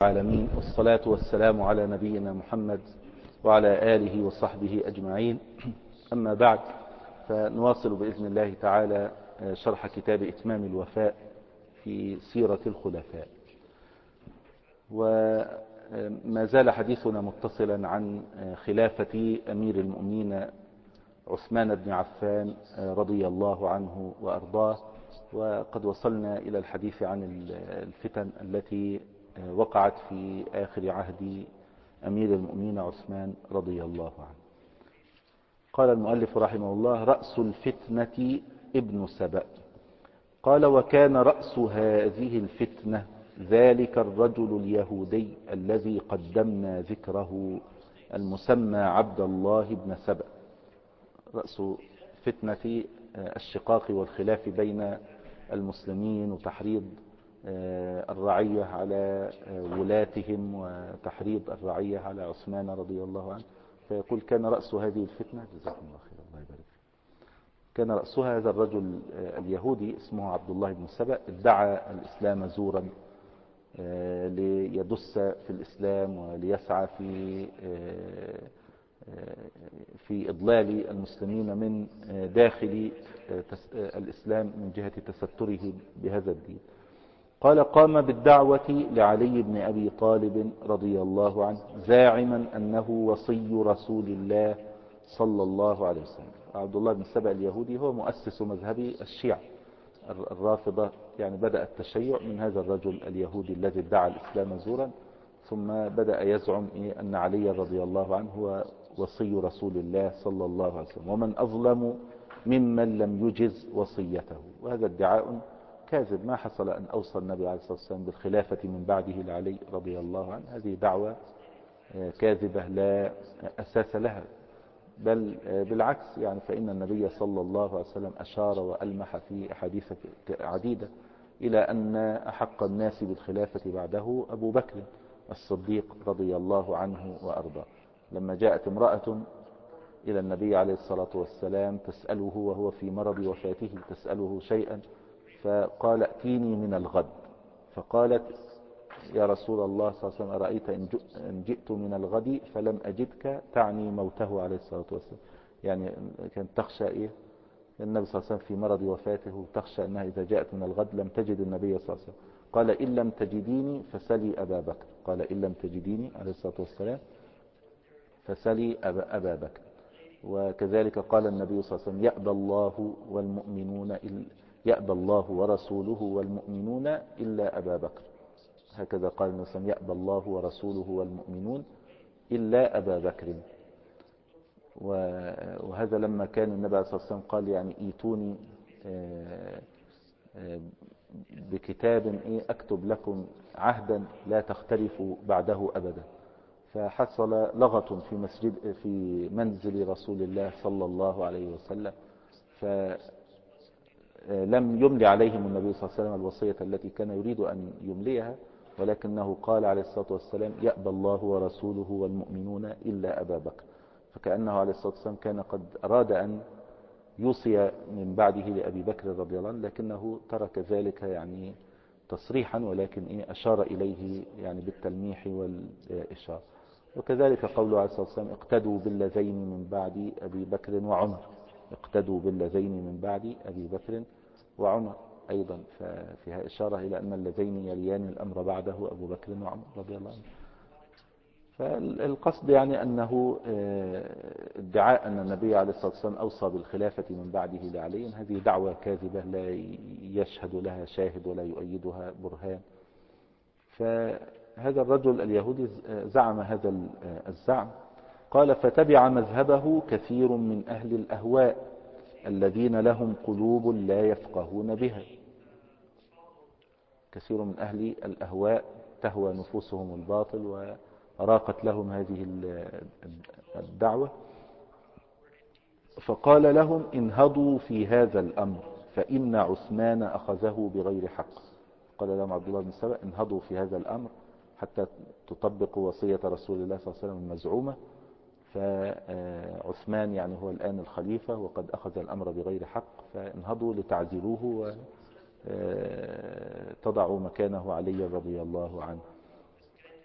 العالمين، والصلاة والسلام على نبينا محمد وعلى آله وصحبه أجمعين. أما بعد، فنواصل بإذن الله تعالى شرح كتاب إتمام الوفاء في سيرة الخلفاء. وما زال حديثنا متصلا عن خلافة أمير المؤمنين عثمان بن عفان رضي الله عنه وأرضاه، وقد وصلنا إلى الحديث عن الفتن التي وقعت في آخر عهد أمير المؤمنين عثمان رضي الله عنه. قال المؤلف رحمه الله: رأس الفتنة ابن سبأ. قال: وكان رأس هذه الفتنة ذلك الرجل اليهودي الذي قدمنا ذكره، المسمى عبد الله بن سبأ. رأس فتنة الشقاق والخلاف بين المسلمين وتحريض الرعية على ولاتهم وتحريض الرعية على عثمان رضي الله عنه. فيقول: كان رأس هذه الفتنة، جزاكم الله خير، الله يبارك فيك، كان رأسها هذا الرجل اليهودي اسمه عبد الله بن سبأ، ادعى الإسلام زورا ليدس في الإسلام وليسعى في إضلال المسلمين من داخل الإسلام من جهة تستره بهذا الدين. قال: قام بالدعوة لعلي بن أبي طالب رضي الله عنه، زاعما أنه وصي رسول الله صلى الله عليه وسلم. عبد الله بن سبأ اليهودي هو مؤسس مذهب الشيعة الرافضة، يعني بدأ التشيع من هذا الرجل اليهودي الذي ادعى الإسلام زورا، ثم بدأ يزعم أن علي رضي الله عنه هو وصي رسول الله صلى الله عليه وسلم، ومن أظلم ممن لم يجز وصيته. وهذا ادعاء كاذب، ما حصل أن أوصى النبي عليه الصلاة والسلام بالخلافة من بعده لعلي رضي الله عنه. هذه دعوة كاذبة لا أساس لها، بل بالعكس، يعني فإن النبي صلى الله عليه وسلم أشار وألمح في أحاديث عديدة إلى أن أحق الناس بالخلافة بعده أبو بكر الصديق رضي الله عنه وأرضاه. لما جاءت امرأة إلى النبي عليه الصلاة والسلام تسأله وهو في مرض وفاته، تسأله شيئا، فقال: ائتيني من الغد. فقالت: يا رسول الله صلى الله عليه وسلم، أرأيت إن جئت من الغد فلم أجدك، تعني موته عليه الصلاة والسلام. يعني كانت تخشى النبي صلى الله عليه وسلم في مرض وفاته، تخشى أنها إذا جاءت من الغد لم تجد النبي صلى الله عليه وسلم. قال: إن لم تجديني فسلي أبا بكر. قال: إن لم تجديني عليه الصلاة والسلام فسلي أبا بكر. وكذلك قال النبي صلى الله عليه وسلم: يأبى الله ورسوله والمؤمنون إلا أبا بكر. هكذا قال النبي صلى الله عليه وسلم: يأبى الله ورسوله والمؤمنون إلا أبا بكر. وهذا لما كان النبي عليه الصلاة والسلام قال: يعني ايتوني بكتاب أكتب لكم عهدا لا تختلفوا بعده أبدا. فحصل لغط في منزل رسول الله صلى الله عليه وسلم، فلم يملي عليهم النبي صلى الله عليه وسلم الوصية التي كان يريد أن يمليها، ولكنه قال عليه الصلاة والسلام: يأبى الله ورسوله والمؤمنون إلا أبا بكر. فكأنه عليه الصلاة والسلام كان قد أراد أن يوصي من بعده لأبي بكر رضي الله عنه، لكنه ترك ذلك يعني تصريحا، ولكن أشار إليه يعني بالتلميح والإشارة. وكذلك قوله عليه الصلاة والسلام: اقتدوا باللذين من بعد أبي بكر وعمر. اقتدوا باللذين من بعد أبي بكر وعمر أيضا، ففيها إشارة إلى أن اللذين يليان الأمر بعده أبو بكر وعمر رضي الله عنه. فالقصد يعني أنه ادعاء أن النبي عليه الصلاة والسلام أوصى بالخلافة من بعده لعلي، هذه دعوة كاذبة لا يشهد لها شاهد ولا يؤيدها برهان. فهذا الرجل اليهودي زعم هذا الزعم. قال: فتبع مذهبه كثير من أهل الأهواء الذين لهم قلوب لا يفقهون بها. كثير من أهل الأهواء تهوى نفوسهم الباطل وراقت لهم هذه الدعوة. فقال لهم: انهضوا في هذا الأمر فإن عثمان أخذه بغير حق. قال لهم عبد الله بن سبأ: انهضوا في هذا الأمر حتى تطبقوا وصية رسول الله صلى الله عليه وسلم المزعومة، فعثمان يعني هو الآن الخليفة وقد أخذ الأمر بغير حق، فانهضوا لتعزلوه وتضعوا مكانه علي رضي الله عنه.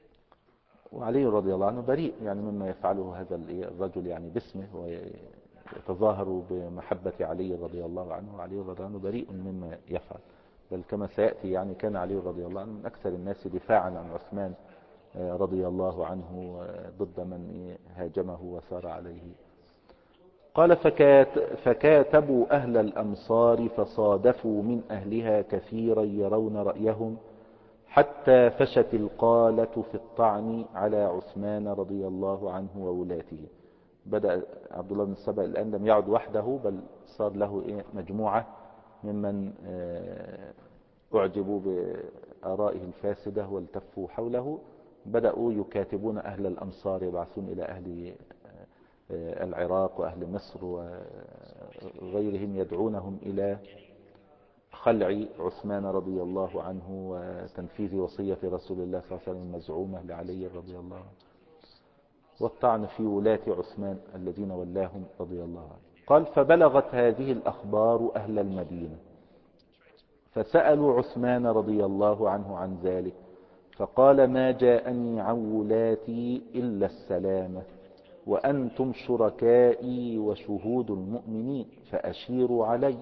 وعلي رضي الله عنه بريء يعني مما يفعله هذا الرجل يعني باسمه، ويتظاهر بمحبة علي رضي الله عنه، وعلي رضي الله عنه بريء مما يفعل. بل كما سيأتي يعني كان علي رضي الله عنه من أكثر الناس دفاعا عن عثمان رضي الله عنه ضد من هاجمه وسار عليه. قال فكاتبوا أهل الأمصار فصادفوا من أهلها كثيرا يرون رأيهم، حتى فشت القالة في الطعن على عثمان رضي الله عنه وولاته. بدأ عبد الله بن السبأ الآن لم يعد وحده، بل صار له مجموعة ممن أعجبوا بآرائه الفاسدة والتفوا حوله. بدأوا يكاتبون أهل الأمصار، يبعثون إلى أهل العراق وأهل مصر وغيرهم، يدعونهم إلى خلع عثمان رضي الله عنه وتنفيذ وصية رسول الله صلى الله عليه وسلم المزعومة لعلي رضي الله عنه، والطعن في ولاة عثمان الذين ولاهم رضي الله عنه. قال فبلغت هذه الأخبار أهل المدينة، فسألوا عثمان رضي الله عنه عن ذلك، فقال ما جاءني عن ولاتي إلا السلامة، وأنتم شركائي وشهود المؤمنين فأشيروا علي.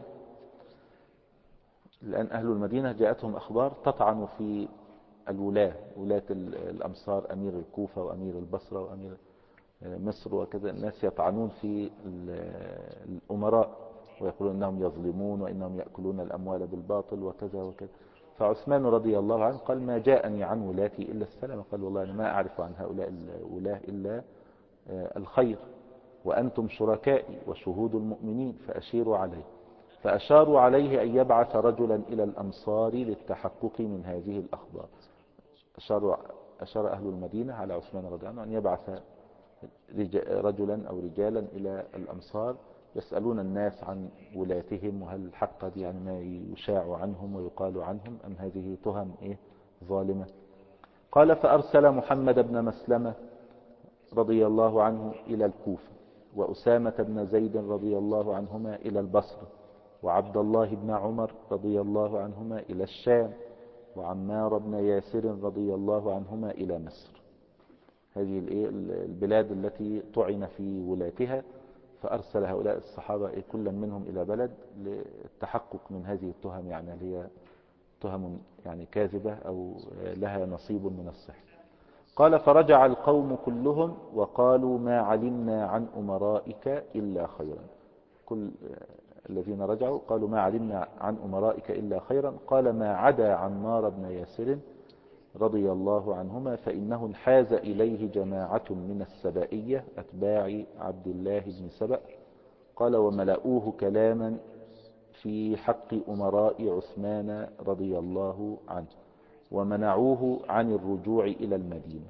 الآن أهل المدينة جاءتهم أخبار تطعن في ولاة الأمصار، أمير الكوفة وأمير البصرة وأمير مصر وكذا. الناس يطعنون في الأمراء ويقولون أنهم يظلمون وإنهم يأكلون الأموال بالباطل وكذا وكذا. فعثمان رضي الله عنه قال ما جاءني عن ولاتي إلا السلام. قال والله أنا ما أعرف عن هؤلاء الولاة إلا الخير، وأنتم شركائي وشهود المؤمنين فأشيروا عليه. فأشاروا عليه أن يبعث رجلا إلى الأمصار للتحقق من هذه الأخبار. أشار أهل المدينة على عثمان رضي الله عنه أن يبعث رجلا أو رجالا إلى الأمصار يسألون الناس عن ولاتهم، وهل حق يعني ما يشاع عنهم ويقال عنهم أم هذه تهم ظالمة. قال فأرسل محمد بن مسلمة رضي الله عنه إلى الكوفة، وأسامة بن زيد رضي الله عنهما إلى البصرة، وعبد الله بن عمر رضي الله عنهما إلى الشام، وعمار بن ياسر رضي الله عنهما إلى مصر. هذه البلاد التي طعن في ولاتها. فأرسل هؤلاء الصحابة كلا منهم إلى بلد للتحقق من هذه التهم، يعني هي تهم يعني كاذبة أو لها نصيب من الصحة. قال فرجع القوم كلهم وقالوا ما علمنا عن أمرائك إلا خيرا. كل الذين رجعوا قالوا ما علمنا عن أمرائك إلا خيرا. قال ما عدا عمار بن ياسر رضي الله عنهما، فإنه انحاز إليه جماعة من السبائية أتباع عبد الله بن سبأ. قال وملأوه كلاما في حق أمراء عثمان رضي الله عنه، ومنعوه عن الرجوع إلى المدينة.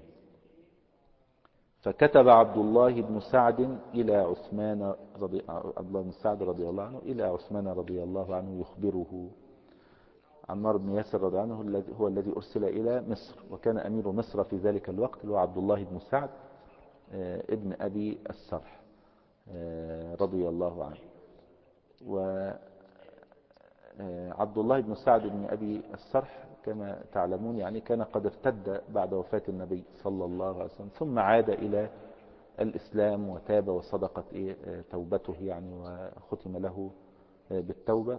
فكتب عبد الله بن سعد إلى عثمان رضي الله عنه إلى عثمان رضي الله عنه يخبره. عمار بن ياسر رضي الله عنه هو الذي أرسل إلى مصر، وكان أمير مصر في ذلك الوقت هو عبد الله بن سعد ابن أبي السرح رضي الله عنه. وعبد الله بن سعد بن أبي السرح كما تعلمون يعني كان قد ارتد بعد وفاة النبي صلى الله عليه وسلم، ثم عاد إلى الإسلام وتاب وصدقت توبته يعني، وختم له بالتوبة.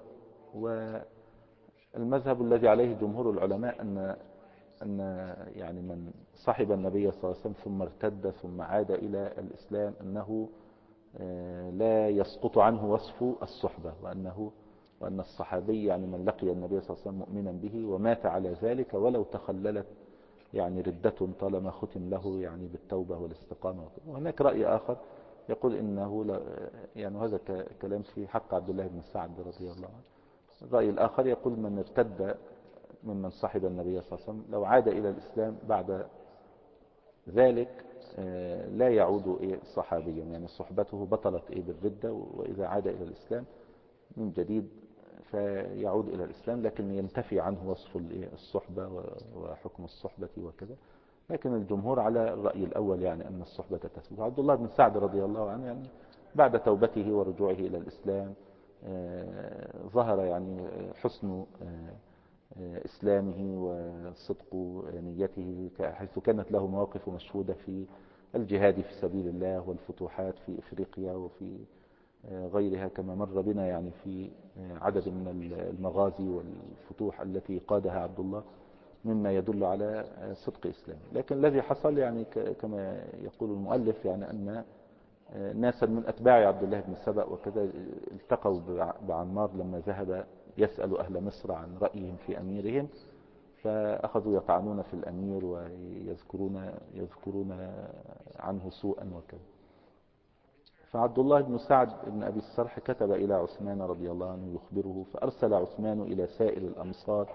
والمذهب الذي عليه جمهور العلماء أن يعني من صحب النبي صلى الله عليه وسلم ثم ارتد ثم عاد إلى الإسلام أنه لا يسقط عنه وصف الصحبة، وأن الصحابي يعني من لقي النبي صلى الله عليه وسلم مؤمنا به ومات على ذلك ولو تخللت يعني ردة طالما ختم له يعني بالتوبة والاستقامة. وهناك رأي آخر يقول إنه يعني هذا كلام في حق عبد الله بن سعد رضي الله عنه. الرأي الآخر يقول من ارتد ممن صحب النبي صلى الله عليه وسلم لو عاد إلى الإسلام بعد ذلك لا يعود صحابيا، يعني صحبته بطلت بالردة، وإذا عاد إلى الإسلام من جديد فيعود إلى الإسلام، لكن ينتفي عنه وصف الصحبة وحكم الصحبة وكذا. لكن الجمهور على الرأي الأول يعني أن الصحبة تثبت. عبد الله بن سعد رضي الله عنه يعني بعد توبته ورجوعه إلى الإسلام ظهر يعني حسن إسلامه وصدق نيته، حيث كانت له مواقف مشهودة في الجهاد في سبيل الله والفتوحات في إفريقيا وفي غيرها، كما مر بنا يعني في عدد من المغازي والفتوح التي قادها عبد الله، مما يدل على صدق إسلامه. لكن الذي حصل يعني كما يقول المؤلف يعني أن ناسا من أتباع عبد الله بن سبأ وكذا التقوا بعمار لما ذهب يسأل أهل مصر عن رأيهم في أميرهم، فأخذوا يطعنون في الأمير ويذكرون عنه سوءا وكذا. فعبد الله بن سعد بن أبي السرح كتب إلى عثمان رضي الله عنه يخبره، فأرسل عثمان إلى سائر الأمصار: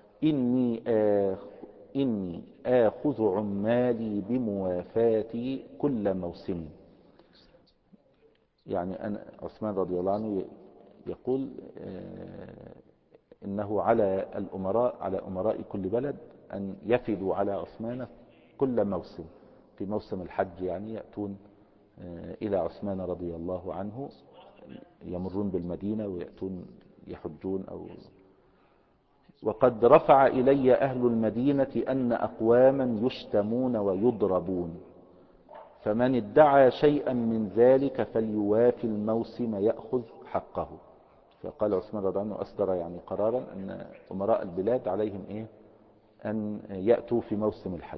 إني آخذ عمالي بموافاتي كل موسم. يعني أنا عثمان رضي الله عنه يقول إنه على الأمراء، على أمراء كل بلد أن يفدوا على عثمان كل موسم. في موسم الحج يعني يأتون إلى عثمان رضي الله عنه، يمرون بالمدينة ويأتون يحجون. وقد رفع إلي أهل المدينة أن أقواما يشتمون ويضربون، فمن ادعى شيئا من ذلك فليوافي الموسم يأخذ حقه. فقال عثمان رضي الله عنه أصدر يعني قرارا أن أمراء البلاد عليهم أن يأتوا في موسم الحج،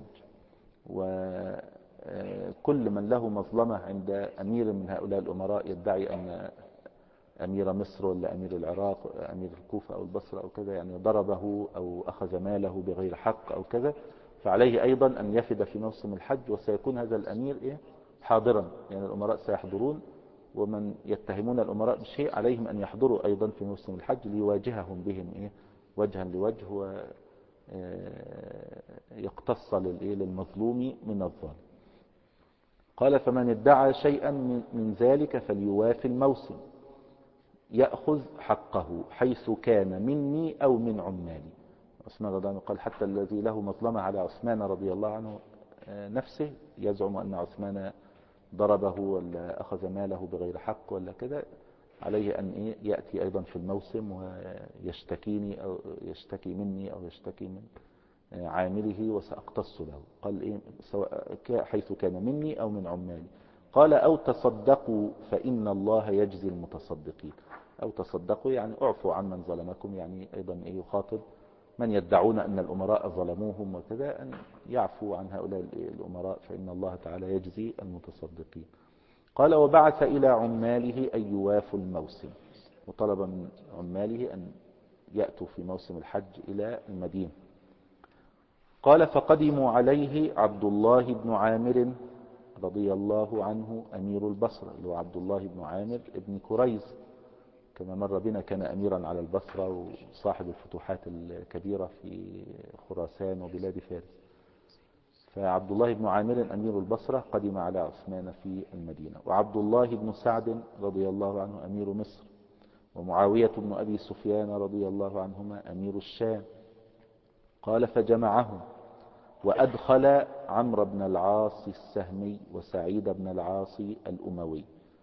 وكل من له مظلمة عند أمير من هؤلاء الأمراء يدعي أن أمير مصر ولا أمير العراق أمير الكوفة أو البصرة أو كذا يعني ضربه أو أخذ ماله بغير حق أو كذا، فعليه أيضا أن يفد في موسم الحج، وسيكون هذا الأمير حاضرا، يعني الأمراء سيحضرون، ومن يتهمون الأمراء بشيء عليهم أن يحضروا أيضا في موسم الحج ليواجههم بهم وجها لوجه، ويقتص للمظلوم من الظالم. قال: فمن ادعى شيئا من ذلك فليوافي الموسم يأخذ حقه حيث كان مني أو من عمالي. عثمان رضي الله عنه قال: حتى الذي له مظلمة على عثمان رضي الله عنه نفسه، يزعم أن عثمان ضربه ولا أخذ ماله بغير حق ولا كذا، عليه أن يأتي أيضا في الموسم ويشتكيني أو يشتكي مني أو يشتكي من عامله وسأقتص له. قال سواء حيث كان مني أو من عمالي. قال: أو تصدقوا فإن الله يجزي المتصدقين. أو تصدقوا يعني اعفوا عن من ظلمكم، يعني أيضا يخاطب من يدعون أن الأمراء ظلموهم وكذا أن يعفوا عن هؤلاء الأمراء، فإن الله تعالى يجزي المتصدقين. قال: وبعث إلى عماله أن يوافوا الموسم، وطلب من عماله أن يأتوا في موسم الحج إلى المدينة. قال: فقدموا عليه عبد الله بن عامر رضي الله عنه أمير البصرة، اللي هو عبد الله بن عامر بن كريز، كما مر بنا كان أميرا على البصرة وصاحب الفتوحات الكبيرة في خراسان وبلاد فارس. فعبد الله بن عامر أمير البصرة قدم على عثمان في المدينة. وعبد الله بن سعد رضي الله عنه أمير مصر، ومعاوية بن أبي سفيان رضي الله عنهما أمير الشام. قال: فجمعهم وأدخل عمرو بن العاص السهمي وسعيد بن العاص الأموي.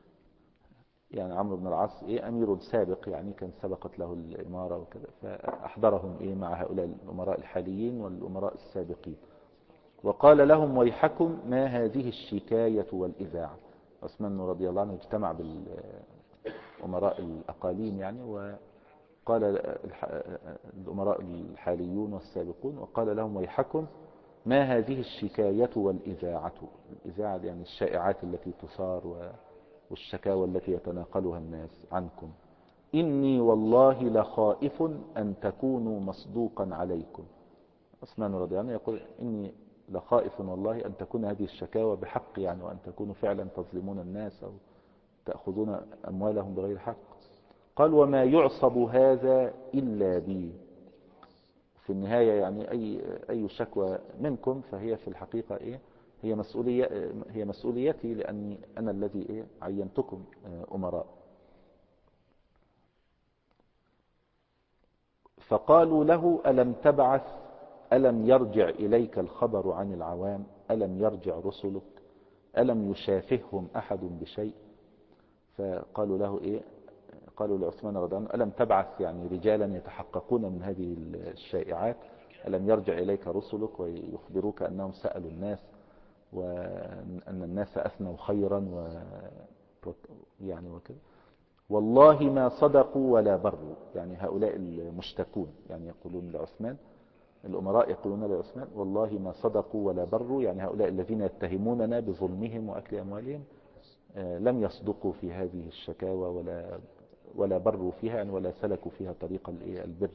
يعني عمرو بن العاص أمير سابق، يعني كان سبقت له الإمارة وكذا، فأحضرهم مع هؤلاء الأمراء الحاليين والأمراء السابقين. وقال لهم: ويحكم ما هذه الشكاية والإذاعة. عثمان رضي الله عنه اجتمع بالأمراء الأقاليم يعني، وقال الأمراء الحاليون والسابقون، وقال لهم: ويحكم ما هذه الشكاية والإذاعة. الإذاعة يعني الشائعات التي تثار والشكاوى التي يتناقلها الناس عنكم. إني والله لخائف أن تكونوا مصدوقا عليكم. عثمان رضي الله عنه يقول: إني لخائف والله أن تكون هذه الشكاوى بحق، يعني وأن تكونوا فعلا تظلمون الناس أو تأخذون أموالهم بغير حق. قال: وما يعصب هذا إلا بي. في النهاية يعني أي شكوى منكم فهي في الحقيقة هي مسؤوليتي، لأني أنا الذي عينتكم أمراء. فقالوا له: ألم تبعث؟ ألم يرجع إليك الخبر عن العوام؟ ألم يرجع رسلك؟ ألم يشافههم أحد بشيء؟ فقالوا له قالوا لعثمان رضي الله عنه: ألم تبعث يعني رجالا يتحققون من هذه الشائعات؟ ألم يرجع إليك رسلك ويخبروك أنهم سألوا الناس وأن الناس أثنوا خيرا يعني وكذا؟ والله ما صدقوا ولا بروا، يعني هؤلاء المشتكون يعني يقولون لعثمان، الأمراء يقولون لعثمان: والله ما صدقوا ولا بروا، يعني هؤلاء الذين يتهموننا بظلمهم وأكل أموالهم لم يصدقوا في هذه الشكاوى ولا بروا فيها، يعني ولا سلكوا فيها طريق البر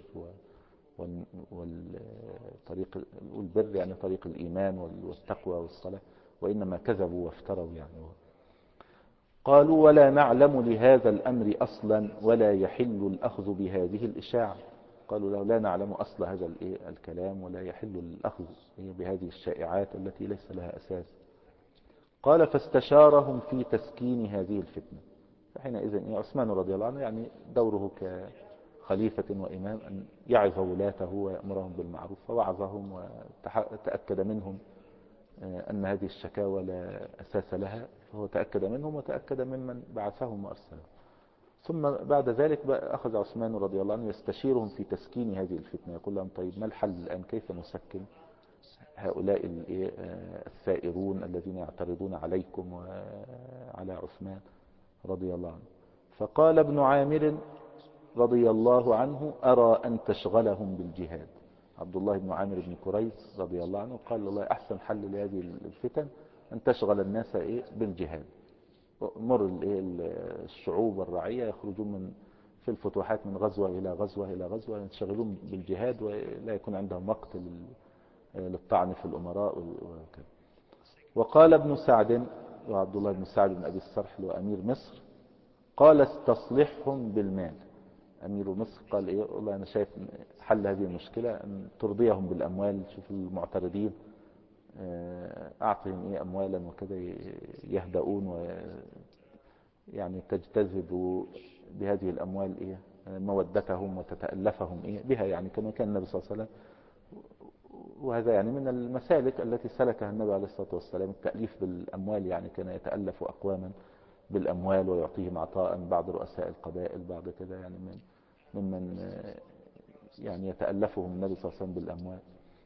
والطريق البر، يعني طريق الإيمان والتقوى والصلاة، وإنما كذبوا وافتروا يعني. قالوا: ولا نعلم لهذا الأمر أصلا ولا يحل الأخذ بهذه الإشاعة. قالوا له: لا نعلم أصل هذا الكلام ولا يحل الأخذ بهذه الشائعات التي ليس لها أساس. قال: فاستشارهم في تسكين هذه الفتنة. فحينئذ عثمان رضي الله عنه يعني دوره كخليفة وإمام أن يعظ ولاته ويأمرهم بالمعروف، فوعظهم وتأكد منهم أن هذه الشكاوى لا أساس لها، فهو تأكد منهم وتأكد ممن بعثهم وأرسلهم. ثم بعد ذلك أخذ عثمان رضي الله عنه يستشيرهم في تسكين هذه الفتنة، يقول لهم: طيب ما الحل الآن؟ كيف نسكن هؤلاء الثائرون الذين يعترضون عليكم وعلى عثمان رضي الله عنه؟ فقال ابن عامر رضي الله عنه: أرى أن تشغلهم بالجهاد. عبد الله بن عامر بن كريز رضي الله عنه قال: والله أحسن حل لهذه الفتن أن تشغل الناس بالجهاد. مر الشعوب والرعية يخرجون في الفتوحات من غزوة إلى غزوة إلى غزوة، ينشغلون بالجهاد ولا يكون عندهم وقت للطعن في الأمراء وكذا. وقال ابن سعد، وعبد الله بن سعد بن أبي السرح وأمير مصر، قال: استصلحهم بالمال. أمير مصر قال: إيه والله أنا شايف حل هذه المشكلة أن ترضيهم بالأموال. شوف المعترضين أعطهم أموالا وكذا يهدؤون يعني تجتذب بهذه الأموال مودتهم وتتألفهم بها، يعني كما كان النبي صلى الله عليه وسلم. وهذا يعني من المسالك التي سلكها النبي عليه الصلاة والسلام، التأليف بالأموال، يعني كان يتألف أقواما بالأموال ويعطيهم عطاء بعض رؤساء القبائل بعض كذا، يعني ممن يعني يتألفهم النبي صلى الله عليه وسلم بالأموال.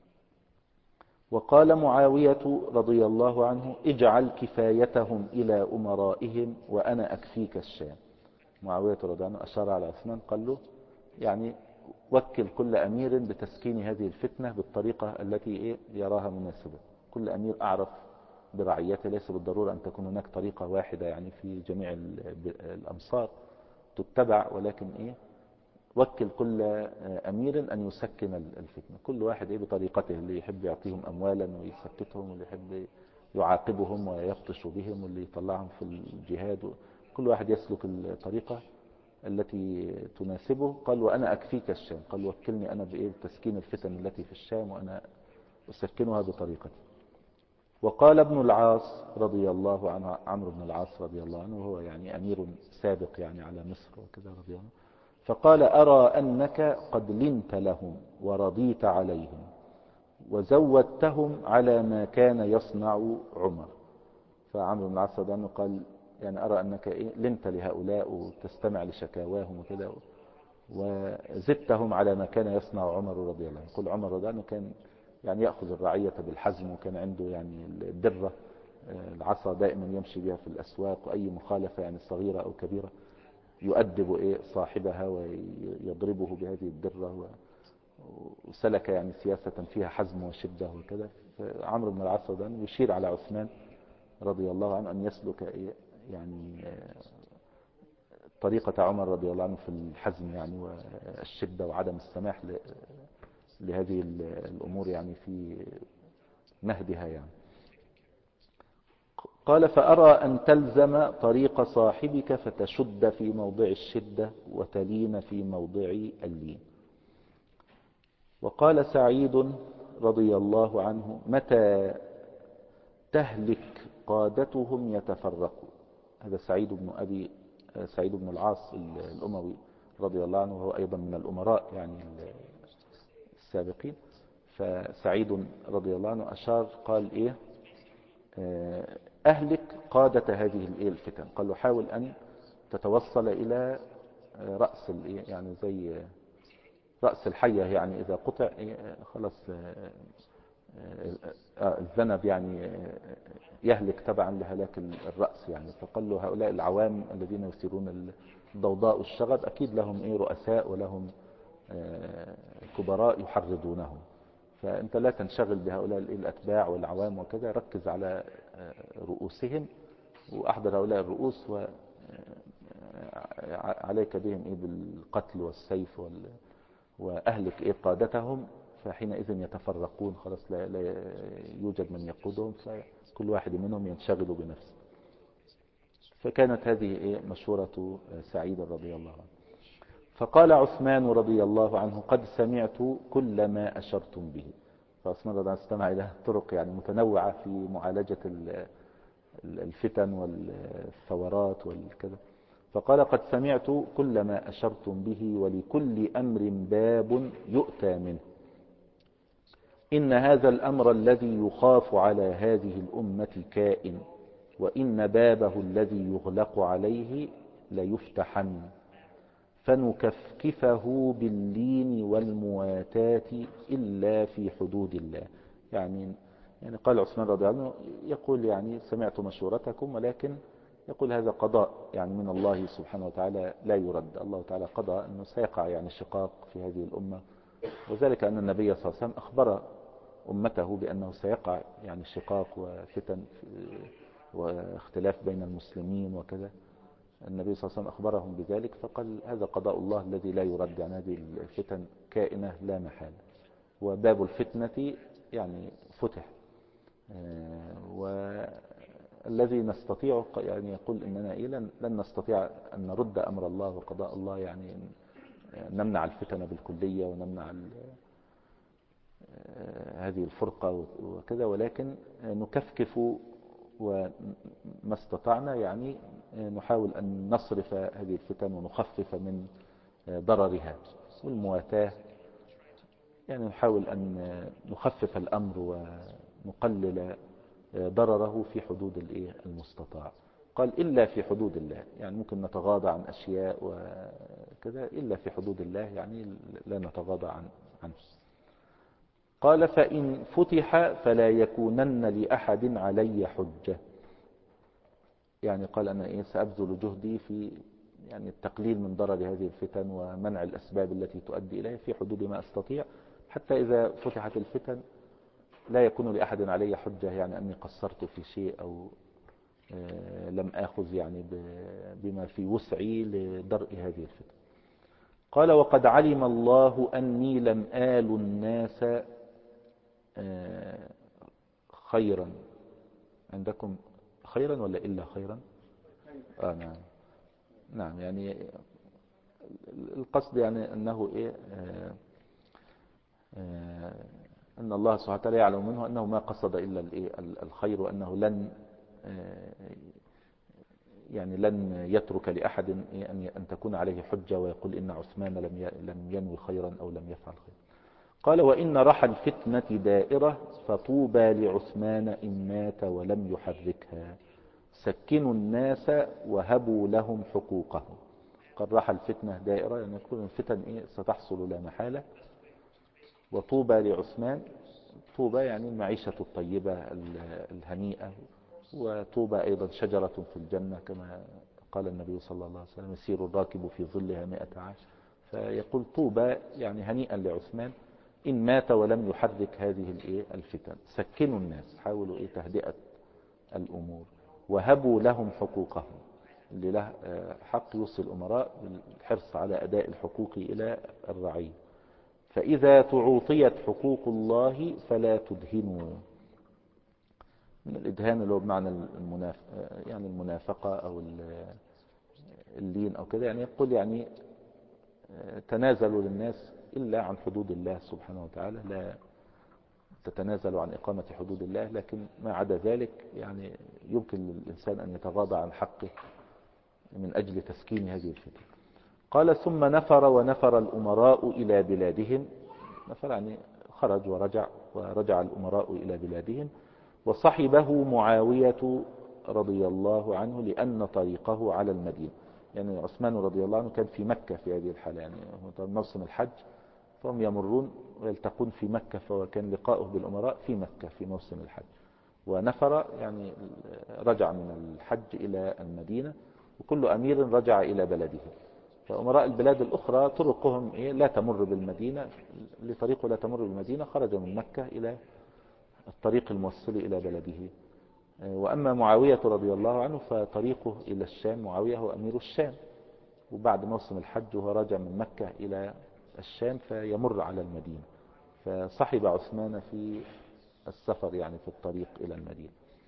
وقال معاوية رضي الله عنه: اجعل كفايتهم إلى أمرائهم وأنا أكفيك الشام. معاوية رضي الله عنه أشار على عثمان قال له: يعني وكل كل أمير بتسكين هذه الفتنة بالطريقة التي يراها مناسبة. كل أمير أعرف برعيته، ليس بالضرورة أن تكون هناك طريقة واحدة يعني في جميع الأمصار تتبع، ولكن وكل كل أمير أن يسكن الفتنة، كل واحد بطريقته، اللي يحب يعطيهم أموالا ويسكتهم، واللي يحب يعاقبهم ويبطش بهم، واللي يطلعهم في الجهاد. كل واحد يسلك الطريقة التي تناسبه. قال: وأنا أكفيك الشام. قال: وكلني أنا بتسكين الفتن التي في الشام وأنا أسكنها بطريقتي. وقال ابن العاص رضي الله عنه، عمرو بن العاص رضي الله عنه، وهو يعني أمير سابق يعني على مصر وكذا رضي الله عنه، فقال: أرى أنك قد لنت لهم ورضيت عليهم وزودتهم على ما كان يصنع عمر. فعمرو بن العاص رضي الله عنه قال: يعني أرى أنك لنت لهؤلاء وتستمع لشكاواهم وكذا، وزدتهم على ما كان يصنع عمر رضي الله عنه. يقول عمر رضي الله عنه كان يعني يأخذ الرعية بالحزم، وكان عنده يعني الدرة، العصا دائما يمشي بها في الأسواق، وأي مخالفة يعني صغيرة أو كبيرة يؤدب صاحبها ويضربه بهذه الدرة، وسلك يعني سياسة فيها حزم وشدة وكذا. فعمرو بن العاص رضي الله عنه يشير على عثمان رضي الله عنه أن يسلك يعني طريقة عمر رضي الله عنه في الحزم يعني والشدة وعدم السماح لهذه الأمور يعني في مهدها يعني. قال: فأرى أن تلزم طريق صاحبك فتشد في موضع الشدة وتلين في موضع اللين. وقال سعيد رضي الله عنه: متى تهلك قادتهم يتفرقوا. هذا سعيد بن العاص الأموي رضي الله عنه، وهو أيضا من الأمراء يعني السابقين. فسعيد رضي الله عنه أشار قال: أهلك قادة هذه الفتن. قال له: حاول أن تتوصل إلى رأس يعني زي رأس الحية، يعني إذا قطع خلاص الذنب يعني يهلك تبعا لهلاك الرأس يعني. فقال له هؤلاء العوام الذين يثيرون الضوضاء والشغب أكيد لهم رؤساء ولهم كبراء يحرضونهم، فأنت لا تنشغل بهؤلاء الأتباع والعوام وكذا، ركز على رؤوسهم وأحضر هؤلاء الرؤوس وعليك بهم بالقتل والسيف وأهلك قادتهم، فحينئذ يتفرقون خلاص، لا يوجد من يقودهم، فكل واحد منهم ينشغل بنفسه. فكانت هذه مشورة سعيد رضي الله عنه. فقال عثمان رضي الله عنه قد سمعت كل ما أشرتم به. فعثمان رضي الله عنه استمع إلى طرق يعني متنوعة في معالجة الفتن والثورات والكذا. فقال قد سمعت كل ما أشرتم به، ولكل أمر باب يؤتى منه. إن هذا الأمر الذي يخاف على هذه الأمة كائن، وإن بابه الذي يغلق عليه ليفتحن، فنكفكفه باللين والمواتاة إلا في حدود الله. يعني قال عثمان رضي الله عنه يقول يعني سمعت مشورتكم، ولكن يقول هذا قضاء يعني من الله سبحانه وتعالى لا يرد. الله تعالى قضى أنه سيقع يعني شقاق في هذه الأمة، وذلك أن النبي صلى الله عليه وسلم أخبر أمته بأنه سيقع يعني شقاق وفتن واختلاف بين المسلمين وكذا. النبي صلى الله عليه وسلم أخبرهم بذلك، فقال هذا قضاء الله الذي لا يرد، يعني هذه الفتن كائنة لا محالة، وباب الفتنة يعني فتح. والذي نستطيع يعني يقول إننا لن نستطيع أن نرد أمر الله وقضاء الله، يعني نمنع الفتن بالكلية ونمنع هذه الفرقة وكذا، ولكن نكفكف وما استطعنا، يعني نحاول أن نصرف هذه الفتن ونخفف من ضررها. والمواتاة يعني نحاول أن نخفف الأمر ونقلل ضرره في حدود المستطاع. قال إلا في حدود الله، يعني ممكن نتغاضى عن أشياء وكذا، إلا في حدود الله يعني لا نتغاضى عنه. قال فإن فتح فلا يكونن لأحد علي حجة. يعني قال أنا سأبذل جهدي في يعني التقليل من ضرر هذه الفتن ومنع الأسباب التي تؤدي إليه في حدود ما أستطيع، حتى إذا فتحت الفتن لا يكون لأحد علي حجة، يعني أني قصرت في شيء أو لم آخذ يعني بما في وسعي لدرء هذه الفتن. قال وقد علم الله أني لم آل الناس خيرا. عندكم خيرا ولا إلا خيرا؟ نعم نعم، يعني القصد يعني أنه أن الله سبحانه وتعالى يعلم منه أنه ما قصد إلا الخير، وأنه لن يترك لأحد أن تكون عليه حجة ويقول إن عثمان لم ينوي خيرا أو لم يفعل خيرا. قال وإن رحى الفتنة دائرة فطوبى لعثمان إن مات ولم يحركها، سكنوا الناس وهبوا لهم حقوقهم. قال رحى الفتنة دائرة يعني كل الفتن ستحصل لا محالة. وطوبى لعثمان، طوبى يعني المعيشة الطيبة الهنيئة، وطوبى أيضا شجرة في الجنة كما قال النبي صلى الله عليه وسلم يسير الراكب في ظلها 100 عام. فيقول طوبى يعني هنيئا لعثمان إن مات ولم يحرك هذه الفتن. سكنوا الناس، حاولوا تهدئة الأمور، وهبوا لهم حقوقهم. اللي له حق يوصي الأمراء بالحرص على أداء الحقوق إلى الرعية. فإذا تعوطيت حقوق الله فلا تدهنوا. من الإدهان اللي هو بمعنى يعني المنافقة أو اللين أو كده، يعني يقول يعني تنازلوا للناس إلا عن حدود الله سبحانه وتعالى، لا تتنازلوا عن إقامة حدود الله، لكن ما عدا ذلك يعني يمكن للإنسان أن يتغاضى عن حقه من أجل تسكين هذه الفتنة. قال ثم ونفر الأمراء إلى بلادهم. نفر يعني خرج ورجع الأمراء إلى بلادهم، وصحبه معاوية رضي الله عنه لأن طريقه على المدينة. يعني عثمان رضي الله عنه كان في مكة في هذه الحالة، يعني هو موسم الحج، فهم يمرون ويلتقون في مكة، فكان لقاؤه بالأمراء في مكة في موسم الحج، ونفر يعني رجع من الحج إلى المدينة، وكل أمير رجع إلى بلده. فأمراء البلاد الأخرى طرقهم لا تمر بالمدينة، لطريقه لا تمر بالمدينة، خرج من مكة إلى الطريق الموصل إلى بلده. وأما معاوية رضي الله عنه فطريقه إلى الشام، معاوية هو أمير الشام، وبعد موسم الحج وهو راجع من مكة إلى الشام فيمر على المدينة، فصحب عثمان في السفر يعني في الطريق إلى المدينة.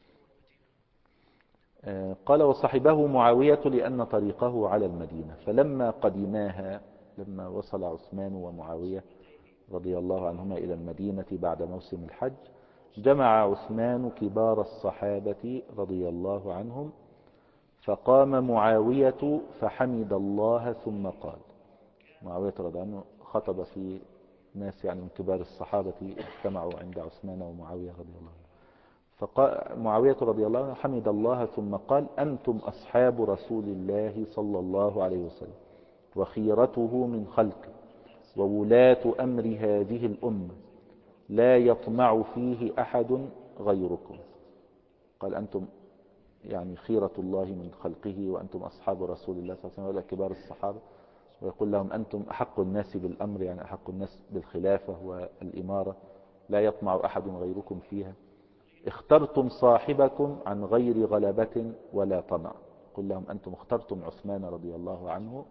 قال وصحبه معاوية لأن طريقه على المدينة، فلما قدماها، لما وصل عثمان ومعاوية رضي الله عنهما إلى المدينة بعد موسم الحج، جمع عثمان كبار الصحابة رضي الله عنهم، فقام معاوية فحمد الله ثم قال. معاوية رضي الله عنه خطب في ناس يعني من كبار الصحابة اجتمعوا عند عثمان ومعاوية رضي الله عنه، فقال معاوية رضي الله عنه حمد الله ثم قال أنتم أصحاب رسول الله صلى الله عليه وسلم وخيرته من خلقه وولاة أمر هذه الأمة، لا يطمع فيه أحد غيركم. قال أنتم يعني خيرة الله من خلقه، وأنتم أصحاب رسول الله صلى الله عليه وسلم ولا كبار الصحابة، ويقول لهم أنتم أحق الناس بالأمر، يعني أحق الناس بالخلافة والإمارة، لا يطمع أحد غيركم فيها. اخترتم صاحبكم عن غير غلبة ولا طمع. قل لهم أنتم اخترتم عثمان رضي الله عنه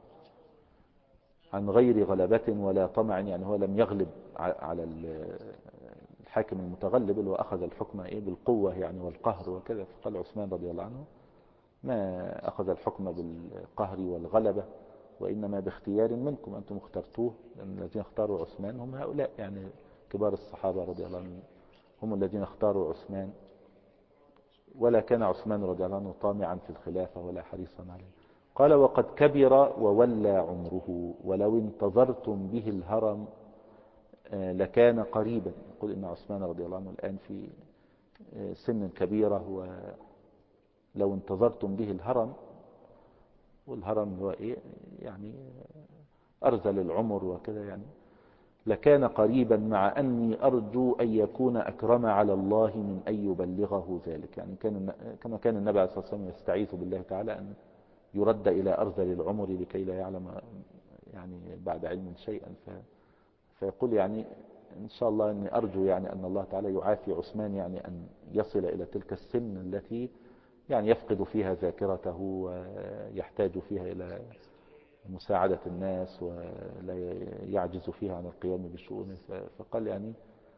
عن غير غلبة ولا طمع، يعني هو لم يغلب على الحاكم المتغلب اللي هو أخذ الحكم بالقوة يعني والقهر وكذا. فقال عثمان رضي الله عنه ما أخذ الحكم بالقهر والغلبة، وإنما باختيار منكم، أنتم اخترتوه، لأن الذين اختاروا عثمان هم هؤلاء يعني كبار الصحابة رضي الله عنهم، هم الذين اختاروا عثمان، ولا كان عثمان رضي الله عنه طامعا في الخلافة ولا حريصا عليه. قال وقد كبر وولى عمره، ولو انتظرتم به الهرم لكان قريبا. يقول إن عثمان رضي الله عنه الآن في سن كبيرة، ولو انتظرتم به الهرم، والهرم هو يعني أرذل العمر وكذا، يعني لكان قريبا، مع أني أرجو أن يكون أكرم على الله من أن يبلغه ذلك. يعني كما كان النبي عليه الصلاة والسلام يستعيذ بالله تعالى أن يرد إلى أرذل العمر لكي لا يعلم يعني بعد علم شيئا، فيقول يعني إن شاء الله أني أرجو يعني أن الله تعالى يعافي عثمان، يعني أن يصل إلى تلك السن التي يعني يفقد فيها ذاكرته ويحتاج فيها إلى مساعدة الناس ولا يعجز فيها عن القيام بشؤونه. فقال يعني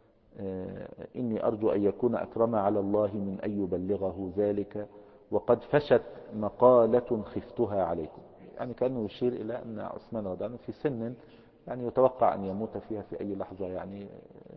إني أرجو أن يكون أكرم على الله من أن يبلغه ذلك، وقد فشت مقالة خفتها عليكم. يعني كأنه يشير إلى أن عثمان رضي الله عنه في سن يعني يتوقع أن يموت فيها في أي لحظة، يعني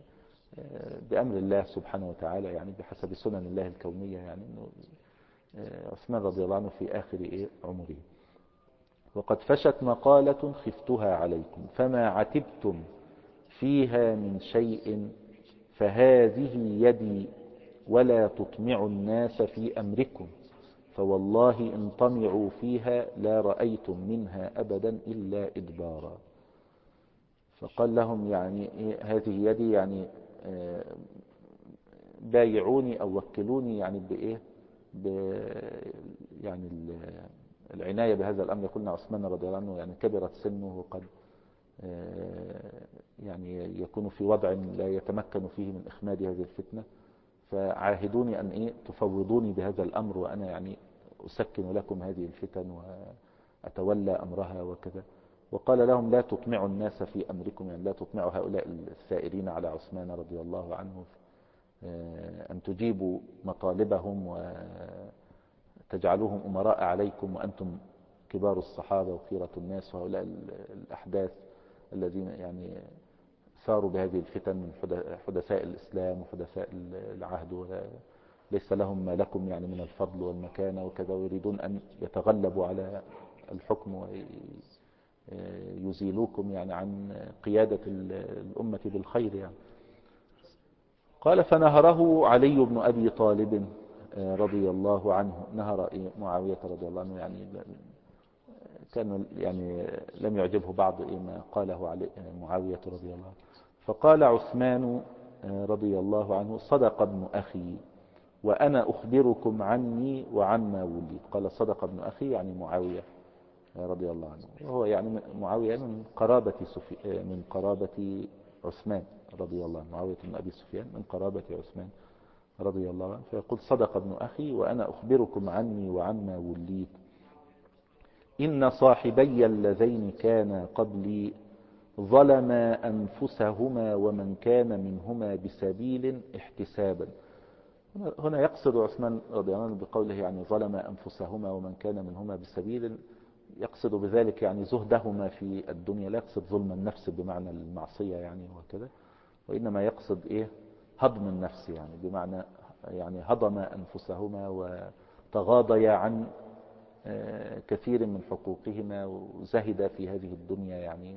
بأمر الله سبحانه وتعالى، يعني بحسب سنن الله الكونية، يعني أنه عثمان رضي الله عنه في آخر عمره. وقد فشت مقالة خفتها عليكم، فما عتبتم فيها من شيء فهذه يدي، ولا تطمعوا الناس في أمركم، فوالله إن طمعوا فيها لا رأيتم منها أبدا إلا إدبارا. فقال لهم يعني هذه يدي، يعني بايعوني أو وكلوني يعني يعني العناية بهذا الأمر. يقولنا عثمان رضي الله عنه يعني كبرت سنه، وقد يعني يكون في وضع لا يتمكن فيه من إخماد هذه الفتنة، فعاهدوني أن تفوضوني بهذا الأمر، وأنا يعني أسكن لكم هذه الفتن وأتولى أمرها وكذا. وقال لهم لا تطمعوا الناس في أمركم، يعني لا تطمعوا هؤلاء الثائرين على عثمان رضي الله عنه أن تجيبوا مطالبهم وتجعلوهم أمراء عليكم، وأنتم كبار الصحابة وخيرة الناس، وهؤلاء الأحداث الذين يعني ساروا بهذه الفتن من حدثاء الإسلام وحدثاء العهد، ليس لهم ما لكم يعني من الفضل والمكانة وكذا، ويريدون أن يتغلبوا على الحكم ويزيلوكم يعني عن قيادة الأمة بالخير يعني. قال فنهره علي بن أبي طالب رضي الله عنه، نهر معاوية رضي الله عنه يعني كان يعني لم يعجبه بعض ما قاله عليه معاوية رضي الله عنه. فقال عثمان رضي الله عنه: صدق ابن أخي وأنا أخبركم عني وعما وليت. قال صدق ابن أخي يعني معاوية رضي الله عنه، وهو يعني معاوية من قرابة من قرابة عثمان رضي الله عنه. معاوية بن أبي سفيان من قرابة عثمان رضي الله عنه. فيقول: صدق ابن أخي وأنا أخبركم عني وعما وليت. إن صاحبي اللذين كانا قبلي ظلما أنفسهما ومن كان منهما بسبيل احتسابا. هنا يقصد عثمان رضي الله عنه بقوله يعني ظلم أنفسهما ومن كان منهما بسبيل، يقصد بذلك يعني زهدهما في الدنيا، لا يقصد ظلم النفس بمعنى المعصية يعني وكذا، وإنما يقصد إيه؟ هضم النفس، يعني بمعنى يعني هضم أنفسهما وتغاضيا عن كثير من حقوقهما وزهد في هذه الدنيا يعني،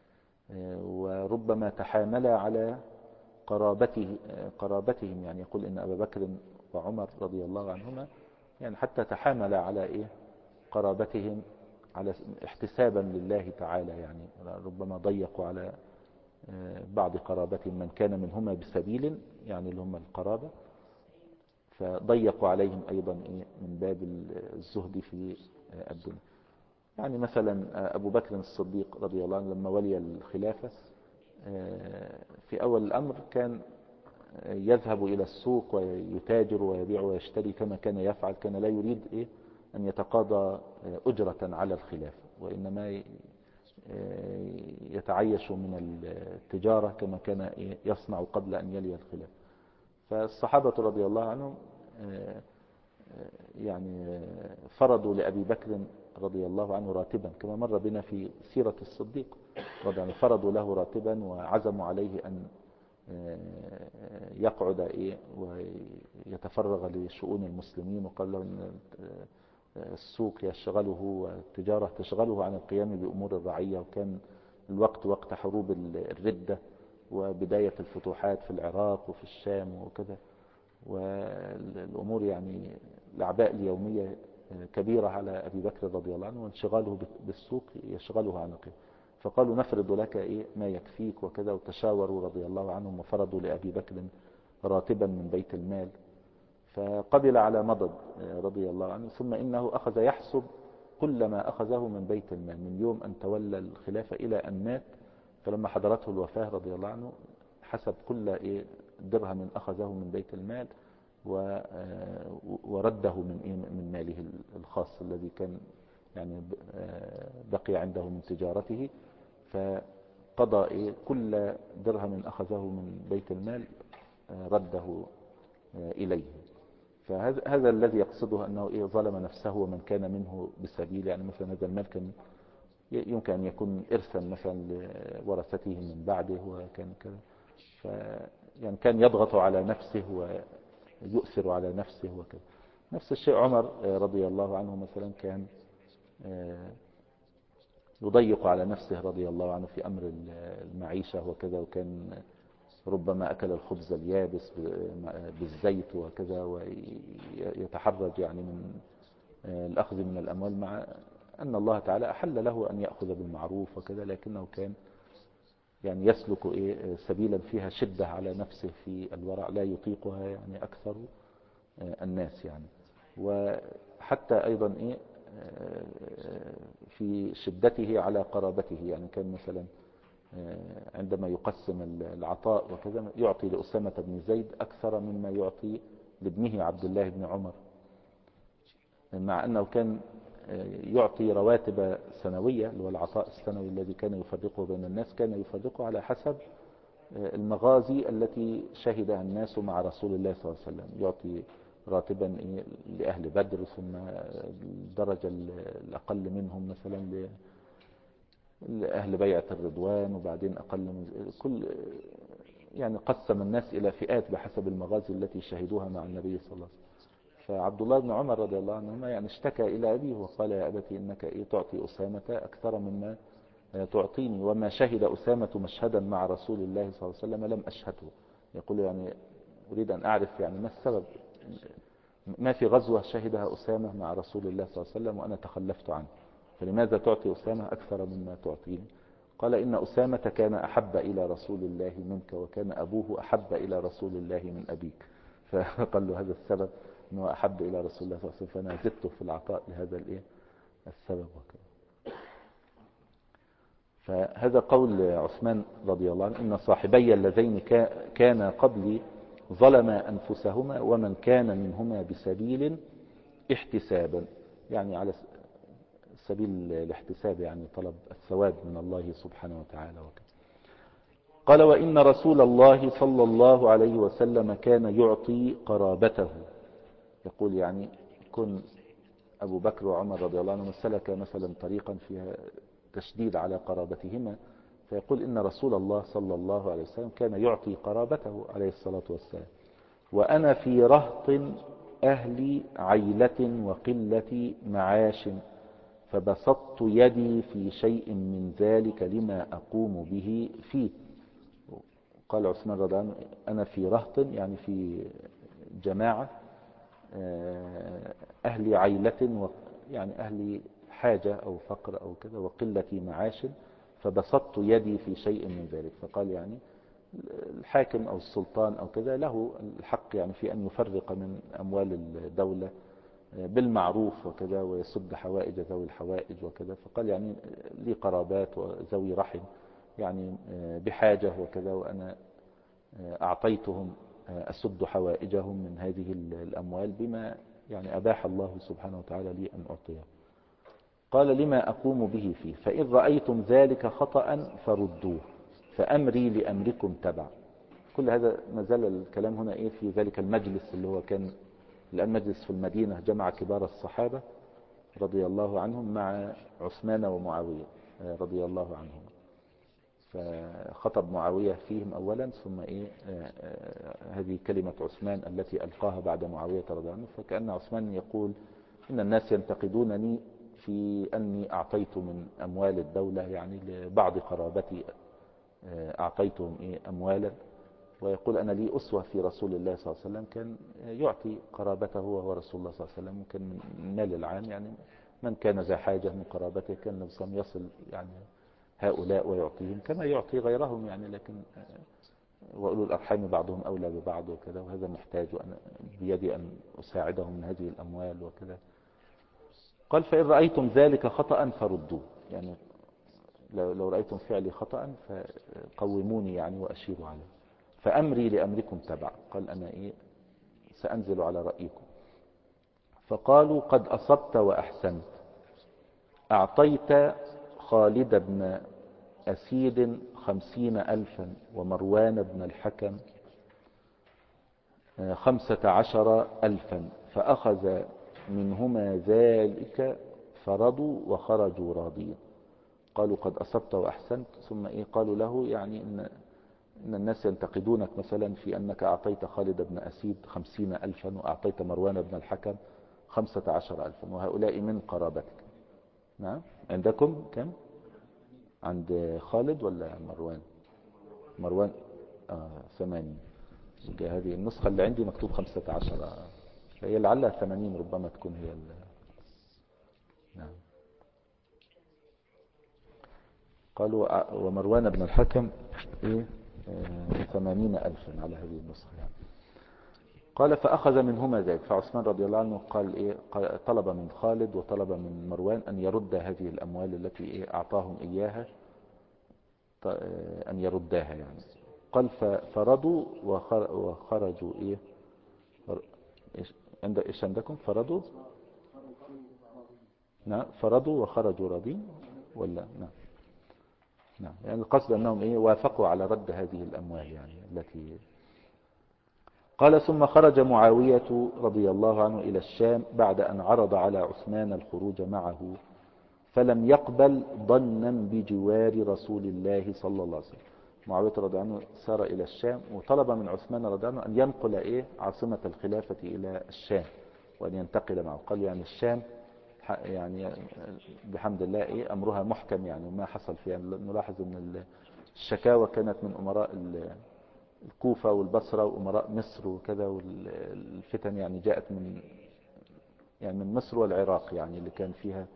وربما تحامل على قرابتهم. يعني يقول إن أبا بكر وعمر رضي الله عنهما يعني حتى تحامل على إيه؟ قرابتهم على احتسابا لله تعالى، يعني ربما ضيقوا على بعض قرابتهم من كان منهما بسبيل، يعني اللي هم القرابة، فضيقوا عليهم أيضا إيه؟ من باب الزهد في الدنيا. يعني مثلا أبو بكر الصديق رضي الله عنه لما ولي الخلافة في أول الأمر كان يذهب إلى السوق ويتاجر ويبيع ويشتري كما كان يفعل، كان لا يريد إيه؟ أن يتقاضى أجرة على الخلافة، وإنما يتعيش من التجارة كما كان يصنع قبل أن يلي الخلافة. فالصحابة رضي الله عنهم يعني فرضوا لأبي بكر رضي الله عنه راتبا كما مر بنا في سيرة الصديق رضي الله عنه، فرضوا له راتبا وعزموا عليه أن يقعد ويتفرغ لشؤون المسلمين، وقال له أن السوق يشغله والتجارة تشغله عن القيام بأمور الرعية، وكان الوقت وقت حروب الردة وبداية الفتوحات في العراق وفي الشام وكذا، والأمور يعني الأعباء اليومية كبيرة على أبي بكر رضي الله عنه، وانشغاله بالسوق يشغله عن القيام. فقالوا نفرض لك ما يكفيك وكذا، وتشاوروا رضي الله عنهم وفرضوا لأبي بكر راتبا من بيت المال، فقبل على مضض رضي الله عنه. ثم إنه أخذ يحسب كل ما أخذه من بيت المال من يوم أن تولى الخلافة إلى أن مات. فلما حضرته الوفاة رضي الله عنه حسب كل درهم أخذه من بيت المال ورده من ماله الخاص الذي كان يعني بقي عنده من تجارته، فقضى كل درهم أخذه من بيت المال رده إليه. فهذا الذي يقصده أنه ظلم نفسه ومن كان منه بسبيل، يعني مثلا هذا المال كان يمكن أن يكون إرثا مثلا لورثته من بعده وكان كذا، يعني كان يضغط على نفسه ويؤثر على نفسه وكذا. نفس الشيء عمر رضي الله عنه مثلا كان يضيق على نفسه رضي الله عنه في أمر المعيشة وكذا، وكان ربما أكل الخبز اليابس بالزيت وكذا، ويتحرج يعني من الأخذ من الأموال، مع أن الله تعالى أحل له أن يأخذ بالمعروف وكذا، لكنه كان يعني يسلك سبيلا فيها شدة على نفسه في الورع لا يطيقها يعني أكثر الناس يعني. وحتى أيضا في شدته على قرابته، يعني كان مثلا عندما يقسم العطاء وكذا يعطي لأسامة بن زيد أكثر مما يعطي لابنه عبد الله بن عمر، مع أنه كان يعطي رواتب سنوية، اللي هو العطاء السنوي الذي كان يفرقه بين الناس، كان يفرقه على حسب المغازي التي شهدها الناس مع رسول الله صلى الله عليه وسلم. يعطي راتبا لأهل بدر، ثم الدرجة الأقل منهم مثلا لأهل بيعة الرضوان، وبعدين أقل من كل، يعني قسم الناس إلى فئات بحسب المغازي التي شهدوها مع النبي صلى الله عليه وسلم. فعبد الله بن عمر رضي الله عنهما يعني اشتكى إلى أبيه وقال: يا أبتي إنك تعطي أسامة أكثر مما تعطيني، وما شهد أسامة مشهدا مع رسول الله صلى الله عليه وسلم لم أشهده. يقول يعني أريد أن أعرف يعني ما السبب، ما في غزوة شهدها أسامة مع رسول الله صلى الله عليه وسلم وأنا تخلفت عنه. فلماذا تعطي أسامة أكثر مما تعطيني؟ قال إن أسامة كان أحب إلى رسول الله منك، وكان أبوه أحب إلى رسول الله من أبيك. فقال له هذا السبب أنه أحب إلى رسول الله صلى الله عليه وسلم، فأنا زدته في العطاء لهذا السبب وكذا. فهذا قول عثمان رضي الله عنه: إن صاحبي اللذين كان قبلي ظلما أنفسهما، ومن كان منهما بسبيل احتسابا، يعني على سبيل الاحتساب، يعني طلب الثواب من الله سبحانه وتعالى وكذا. قال: وإن رسول الله صلى الله عليه وسلم كان يعطي قرابته. يقول يعني كن أبو بكر وعمر رضي الله عنهم سلك مثلا طريقا فيها تشديد على قرابتهما، فيقول إن رسول الله صلى الله عليه وسلم كان يعطي قرابته عليه الصلاة والسلام، وأنا في رهط أهل عيلة وقلة معاش، فبسطت يدي في شيء من ذلك لما أقوم به فيه. قال عثمان رضي الله عنه: أنا في رهط، يعني في جماعة، أهل عيلة، يعني أهل حاجة أو فقر أو كذا، وقلة معاش، فبسطت يدي في شيء من ذلك. فقال يعني الحاكم أو السلطان أو كذا له الحق يعني في أن يفرق من أموال الدولة بالمعروف وكذا، ويسد حوائج ذوي الحوائج وكذا. فقال يعني لي قرابات وذوي رحم يعني بحاجة وكذا، وأنا أعطيتهم أسد حوائجهم من هذه الأموال بما يعني أباح الله سبحانه وتعالى لي أن أعطيه. قال: لما أقوم به فيه، فإن رأيتم ذلك خطأ فردوه، فأمري لأمركم تبع. كل هذا ما زال الكلام هنا في ذلك المجلس اللي هو كان الآن مجلس في المدينة، جمع كبار الصحابة رضي الله عنهم مع عثمان ومعاوية رضي الله عنهم. فخطب معاوية فيهم أولا، ثم هذه كلمة عثمان التي ألقاها بعد معاوية رضي الله عنه. فكأن عثمان يقول: إن الناس ينتقدونني في أني أعطيت من أموال الدولة، يعني لبعض قرابتي أعطيتهم أموالا، ويقول: أنا لي أسوة في رسول الله صلى الله عليه وسلم، كان يعطي قرابته وهو رسول الله صلى الله عليه وسلم، وكان من مال العام، يعني من كان ذا حاجة من قرابته كان النبي صلى الله عليه وسلم يصل يعني هؤلاء ويعطيهم كما يعطي غيرهم، يعني لكن وأولو الأرحام بعضهم أولى ببعض وكذا، وهذا محتاج، وأنا بيدي أن أساعدهم من هذه الأموال وكذا. قال: فإن رأيتم ذلك خطأ فردوه، يعني لو رأيتم فعلي خطأ فقوموني يعني وأشيروا عليه، فأمري لأمركم تبع. قال: أنا سأنزل على رأيكم. فقالوا: قد أصبت وأحسنت، أعطيت خالد بن أسيد 50,000، ومروان بن الحكم 15,000، فأخذ منهما ذلك فرضوا وخرجوا راضين. قالوا: قد أصبت وأحسنت. ثم قالوا له يعني إن الناس ينتقدونك مثلا في أنك أعطيت خالد بن أسيد 50,000، وأعطيت مروان بن الحكم 15,000، وهؤلاء من قرابتك. نعم، عندكم كم؟ عند خالد ولا مروان؟ مروان 80. هذه النسخة اللي عندي مكتوب 15، فهي لعلها 80 ربما تكون هي نعم. قالوا: ومروان بن الحكم 80,000 على هذه النسخة يعني. قال: فأخذ منهما ذلك. فعثمان رضي الله عنه قال طلب من خالد وطلب من مروان أن يرد هذه الأموال التي أعطاهم إياها، أن يردها يعني. قال: فرضوا وخرجوا إيش عندكم؟ فرضوا، نعم، فرضوا وخرجوا راضين ولا نعم. نعم، يعني القصد أنهم وافقوا على رد هذه الأموال يعني التي. قال: ثم خرج معاوية رضي الله عنه إلى الشام بعد أن عرض على عثمان الخروج معه، فلم يقبل ظنا بجوار رسول الله صلى الله عليه وسلم. معاوية رضي الله عنه سار إلى الشام، وطلب من عثمان رضي الله عنه أن ينقل عاصمة الخلافة إلى الشام، وأن ينتقل معه. قال يعني الشام يعني بحمد الله أمرها محكم يعني، وما حصل فيها. نلاحظ أن الشكاوى كانت من أمراء الكوفة والبصرة وأمراء مصر وكذا، والفتن يعني جاءت من مصر والعراق، يعني اللي كان فيها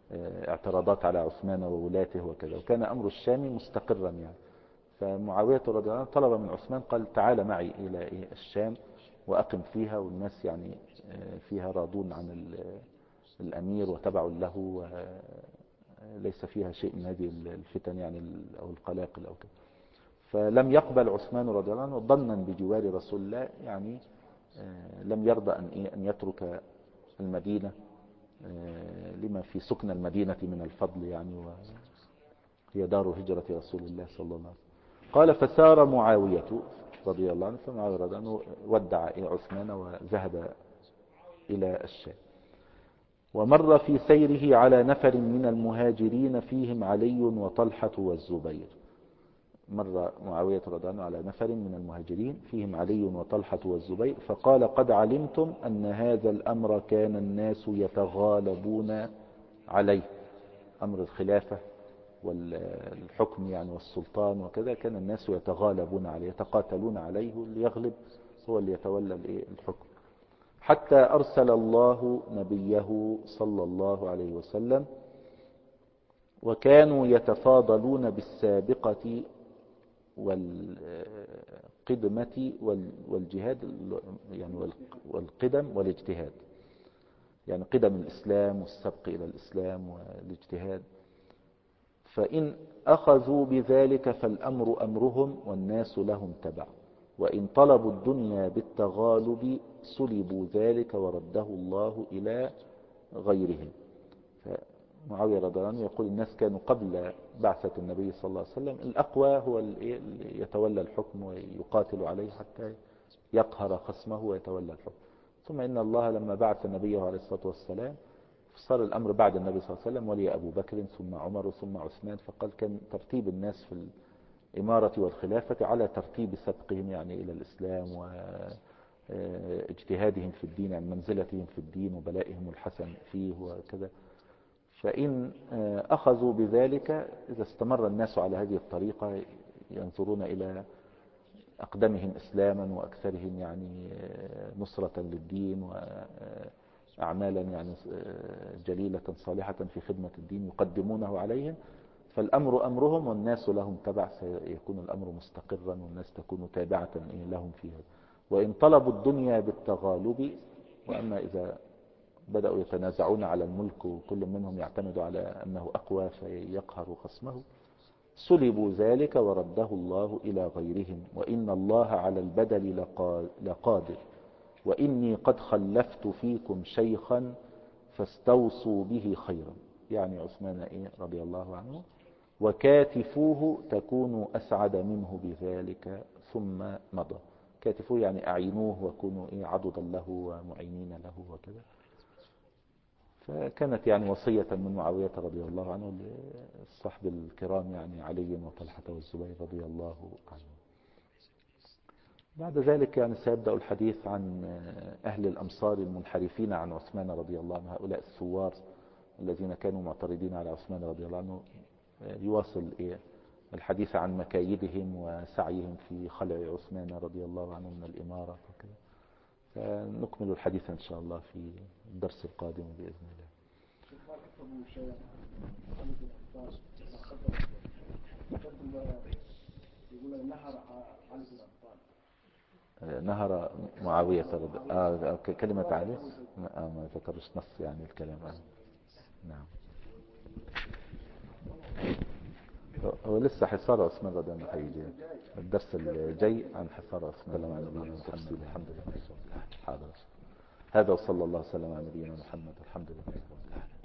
اعتراضات على عثمان وولاته وكذا، وكان أمر الشام مستقرا يعني. فمعاوية رضي الله عنه طلب من عثمان، قال تعال معي إلى الشام وأقم فيها، والناس يعني فيها راضون عن الأمير وتبع له، وليس فيها شيء من هذه الفتن يعني أو القلاقل أو كذا. فلم يقبل عثمان رضي الله عنه ظنا بجوار رسول الله، يعني لم يرضى أن يترك المدينة لما في سكن المدينة من الفضل يعني، وهي دار هجرة رسول الله صلى الله عليه وسلم. قال فسار معاوية رضي الله عنه، فمعاوية رضي الله عنه ودع عثمان وذهب إلى الشام. ومر في سيره على نفر من المهاجرين فيهم علي وطلحة والزبير. مر معاوية رضي الله عنه على نفر من المهاجرين فيهم علي وطلحة والزبير، فقال قد علمتم أن هذا الأمر كان الناس يتغالبون عليه، أمر الخلافة والحكم يعني والسلطان وكذا، كان الناس يتغالبون عليه يتقاتلون عليه، واللي يغلب هو اللي يتولى الحكم، حتى أرسل الله نبيه صلى الله عليه وسلم، وكانوا يتفاضلون بالسابقة والقدمة والجهاد يعني والقدم والاجتهاد، يعني قدم الإسلام والسبق إلى الإسلام والاجتهاد. فإن أخذوا بذلك فالأمر أمرهم والناس لهم تبع، وإن طلبوا الدنيا بالتغالب سلبوا ذلك ورده الله إلى غيرهم. معاوية رضي الله عنه يقول الناس كانوا قبل بعثة النبي صلى الله عليه وسلم الأقوى هو اللي يتولى الحكم ويقاتل عليه حتى يقهر خصمه ويتولى الحكم. ثم إن الله لما بعث نبيه عليه الصلاة والسلام صار الأمر بعد النبي صلى الله عليه وسلم ولي أبو بكر ثم عمر ثم عثمان، فقال كان ترتيب الناس في الإمارة والخلافة على ترتيب سبقهم يعني إلى الإسلام واجتهادهم في الدين، يعني منزلتهم في الدين وبلائهم الحسن فيه وكذا. فإن أخذوا بذلك، إذا استمر الناس على هذه الطريقة ينظرون إلى أقدمهم إسلاما وأكثرهم يعني نصرة للدين وأعمالا يعني جليلة صالحة في خدمة الدين يقدمونه عليهم، فالأمر أمرهم والناس لهم تبع، سيكون الأمر مستقرا والناس تكون تابعة لهم فيها. وإن طلبوا الدنيا بالتغالب، وأما إذا بدأوا يتنازعون على الملك وكل منهم يعتمد على أنه أقوى فيقهر خصمه، سلبوا ذلك ورده الله إلى غيرهم، وإن الله على البدل لقادر، وإني قد خلفت فيكم شيخا فاستوصوا به خيرا، يعني عثمان رضي الله عنه، وكاتفوه تكونوا أسعد منه بذلك ثم مضى. كاتفوه يعني أعينوه وكونوا عضدا له ومعينين له وكذا. فكانت يعني وصية من معاوية رضي الله عنه للصحب الكرام يعني علي وطلحة والزبير رضي الله عنهم. بعد ذلك يعني سيبدأ الحديث عن أهل الأمصار المنحرفين عن عثمان رضي الله عنه، هؤلاء الثوار الذين كانوا معترضين على عثمان رضي الله عنه. يواصل الحديث عن مكايدهم وسعيهم في خلع عثمان رضي الله عنه من الإمارة وكذا. فنكمل الحديث إن شاء الله في الدرس القادم بإذن الله. نهر معاوية كلمة علي ما ذكرش نص يعني الكلام. نعم. هو لسه حصار عثمان رضي الله عنه هيجي الدرس الجاي عن حصار عثمان رضي الله عنه. الحمد لله. حاضر. هذا وصلى الله وسلم على نبينا محمد. الحمد لله رب العالمين.